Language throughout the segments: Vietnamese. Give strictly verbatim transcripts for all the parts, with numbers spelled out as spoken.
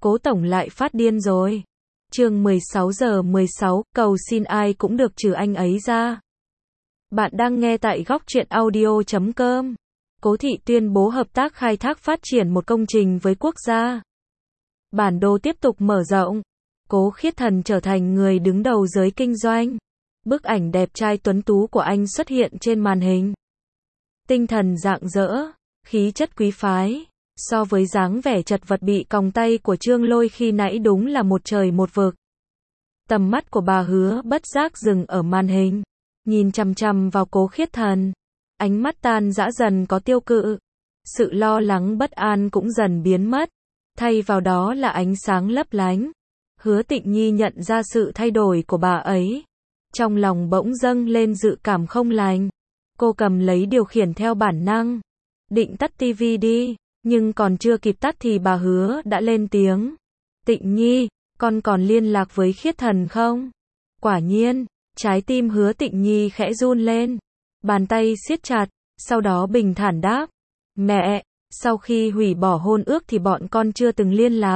Cố tổng lại phát điên rồi. Chương mười sáu giờ mười sáu, cầu xin ai cũng được trừ anh ấy ra. Bạn đang nghe tại góc truyện audio chấm com. Cố Thị tuyên bố hợp tác khai thác phát triển một công trình với quốc gia. Bản đồ tiếp tục mở rộng. Cố Khiết Thần trở thành người đứng đầu giới kinh doanh. Bức ảnh đẹp trai tuấn tú của anh xuất hiện trên màn hình. Tinh thần rạng rỡ, khí chất quý phái. So với dáng vẻ chật vật bị còng tay của Trương Lôi khi nãy đúng là một trời một vực. Tầm mắt của bà Hứa bất giác dừng ở màn hình, nhìn chằm chằm vào Cố Khiết Thần. Ánh mắt tan dã dần có tiêu cự. Sự lo lắng bất an cũng dần biến mất. Thay vào đó là ánh sáng lấp lánh. Hứa Tịnh Nhi nhận ra sự thay đổi của bà ấy. Trong lòng bỗng dâng lên dự cảm không lành. Cô cầm lấy điều khiển theo bản năng. Định tắt tivi đi. Nhưng còn chưa kịp tắt thì bà Hứa đã lên tiếng. Tịnh Nhi, con còn liên lạc với Khiết Thần không? Quả nhiên, trái tim Hứa Tịnh Nhi khẽ run lên. Bàn tay siết chặt, sau đó bình thản đáp. Mẹ, sau khi hủy bỏ hôn ước thì bọn con chưa từng liên lạc.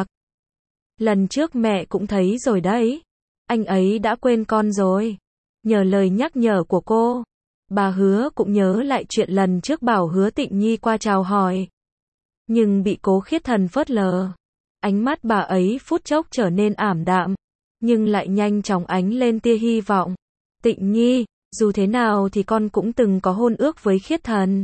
Lần trước mẹ cũng thấy rồi đấy. Anh ấy đã quên con rồi. Nhờ lời nhắc nhở của cô, bà Hứa cũng nhớ lại chuyện lần trước bảo Hứa Tịnh Nhi qua chào hỏi. Nhưng bị Cố Khiết Thần phớt lờ. Ánh mắt bà ấy phút chốc trở nên ảm đạm, nhưng lại nhanh chóng ánh lên tia hy vọng. Tịnh Nhi, dù thế nào thì con cũng từng có hôn ước với Khiết Thần.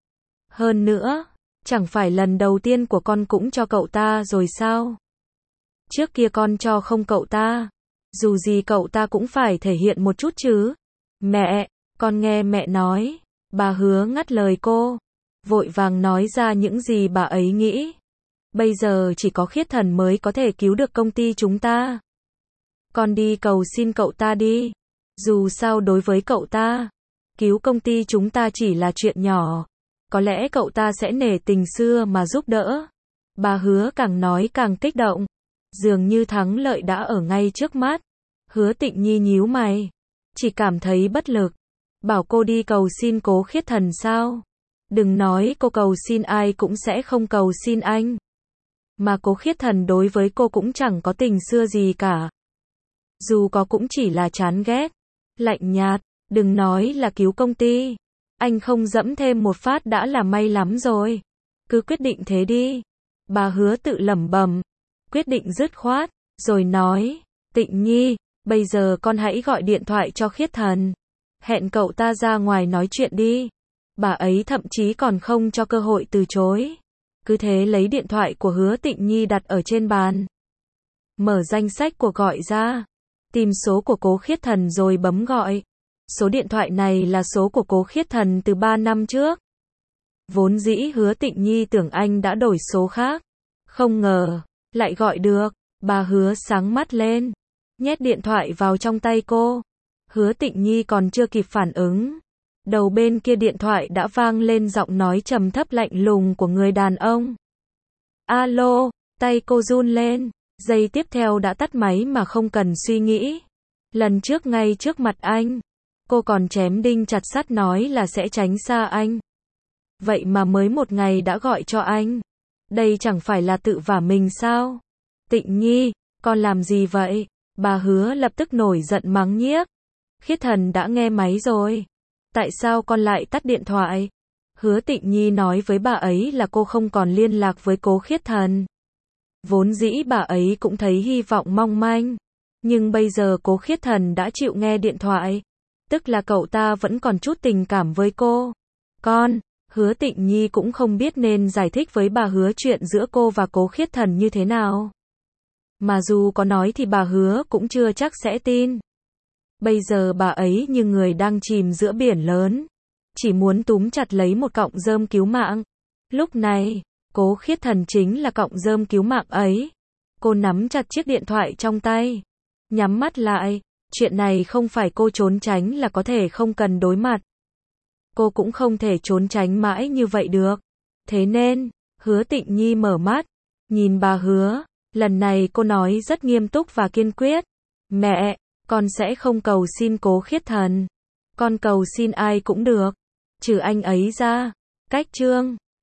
Hơn nữa, chẳng phải lần đầu tiên của con cũng cho cậu ta rồi sao? Trước kia con cho không cậu ta. Dù gì cậu ta cũng phải thể hiện một chút chứ. Mẹ, con nghe mẹ nói. Bà Hứa ngắt lời cô. Vội vàng nói ra những gì bà ấy nghĩ. Bây giờ chỉ có Khiết Thần mới có thể cứu được công ty chúng ta. Con đi cầu xin cậu ta đi. Dù sao đối với cậu ta, cứu công ty chúng ta chỉ là chuyện nhỏ. Có lẽ cậu ta sẽ nể tình xưa mà giúp đỡ. Bà Hứa càng nói càng kích động. Dường như thắng lợi đã ở ngay trước mắt. Hứa Tịnh Nhi nhíu mày. Chỉ cảm thấy bất lực. Bảo cô đi cầu xin Cố Khiết Thần sao? Đừng nói cô cầu xin ai cũng sẽ không cầu xin anh. Mà Cố Khiết Thần đối với cô cũng chẳng có tình xưa gì cả. Dù có cũng chỉ là chán ghét, lạnh nhạt. Đừng nói là cứu công ty. Anh không dẫm thêm một phát đã là may lắm rồi. Cứ quyết định thế đi. Bà Hứa tự lẩm bẩm. Quyết định dứt khoát, rồi nói. Tịnh Nhi, bây giờ con hãy gọi điện thoại cho Khiết Thần. Hẹn cậu ta ra ngoài nói chuyện đi. Bà ấy thậm chí còn không cho cơ hội từ chối. Cứ thế lấy điện thoại của Hứa Tịnh Nhi đặt ở trên bàn. Mở danh sách cuộc gọi ra. Tìm số của Cố Khiết Thần rồi bấm gọi. Số điện thoại này là số của Cố Khiết Thần từ ba năm trước. Vốn dĩ Hứa Tịnh Nhi tưởng anh đã đổi số khác. Không ngờ, lại gọi được. Bà Hứa sáng mắt lên. Nhét điện thoại vào trong tay cô. Hứa Tịnh Nhi còn chưa kịp phản ứng. Đầu bên kia điện thoại đã vang lên giọng nói trầm thấp lạnh lùng của người đàn ông. Alo, tay cô run lên. Giây tiếp theo đã tắt máy mà không cần suy nghĩ. Lần trước ngay trước mặt anh, cô còn chém đinh chặt sắt nói là sẽ tránh xa anh. Vậy mà mới một ngày đã gọi cho anh. Đây chẳng phải là tự vả mình sao? Tịnh Nhi, con làm gì vậy? Bà Hứa lập tức nổi giận mắng nhiếc. Khiết Thần đã nghe máy rồi. Tại sao con lại tắt điện thoại? Hứa Tịnh Nhi nói với bà ấy là cô không còn liên lạc với Cố Khiết Thần. Vốn dĩ bà ấy cũng thấy hy vọng mong manh. Nhưng bây giờ Cố Khiết Thần đã chịu nghe điện thoại. Tức là cậu ta vẫn còn chút tình cảm với cô. Con, Hứa Tịnh Nhi cũng không biết nên giải thích với bà Hứa chuyện giữa cô và Cố Khiết Thần như thế nào. Mà dù có nói thì bà Hứa cũng chưa chắc sẽ tin. Bây giờ bà ấy như người đang chìm giữa biển lớn. Chỉ muốn túm chặt lấy một cọng rơm cứu mạng. Lúc này, Cố Khiết Thần chính là cọng rơm cứu mạng ấy. Cô nắm chặt chiếc điện thoại trong tay. Nhắm mắt lại. Chuyện này không phải cô trốn tránh là có thể không cần đối mặt. Cô cũng không thể trốn tránh mãi như vậy được. Thế nên, Hứa Tịnh Nhi mở mắt. Nhìn bà Hứa. Lần này cô nói rất nghiêm túc và kiên quyết. Mẹ, con sẽ không cầu xin Cố Khiết Thần. Con cầu xin ai cũng được. Trừ anh ấy ra. Cách chương.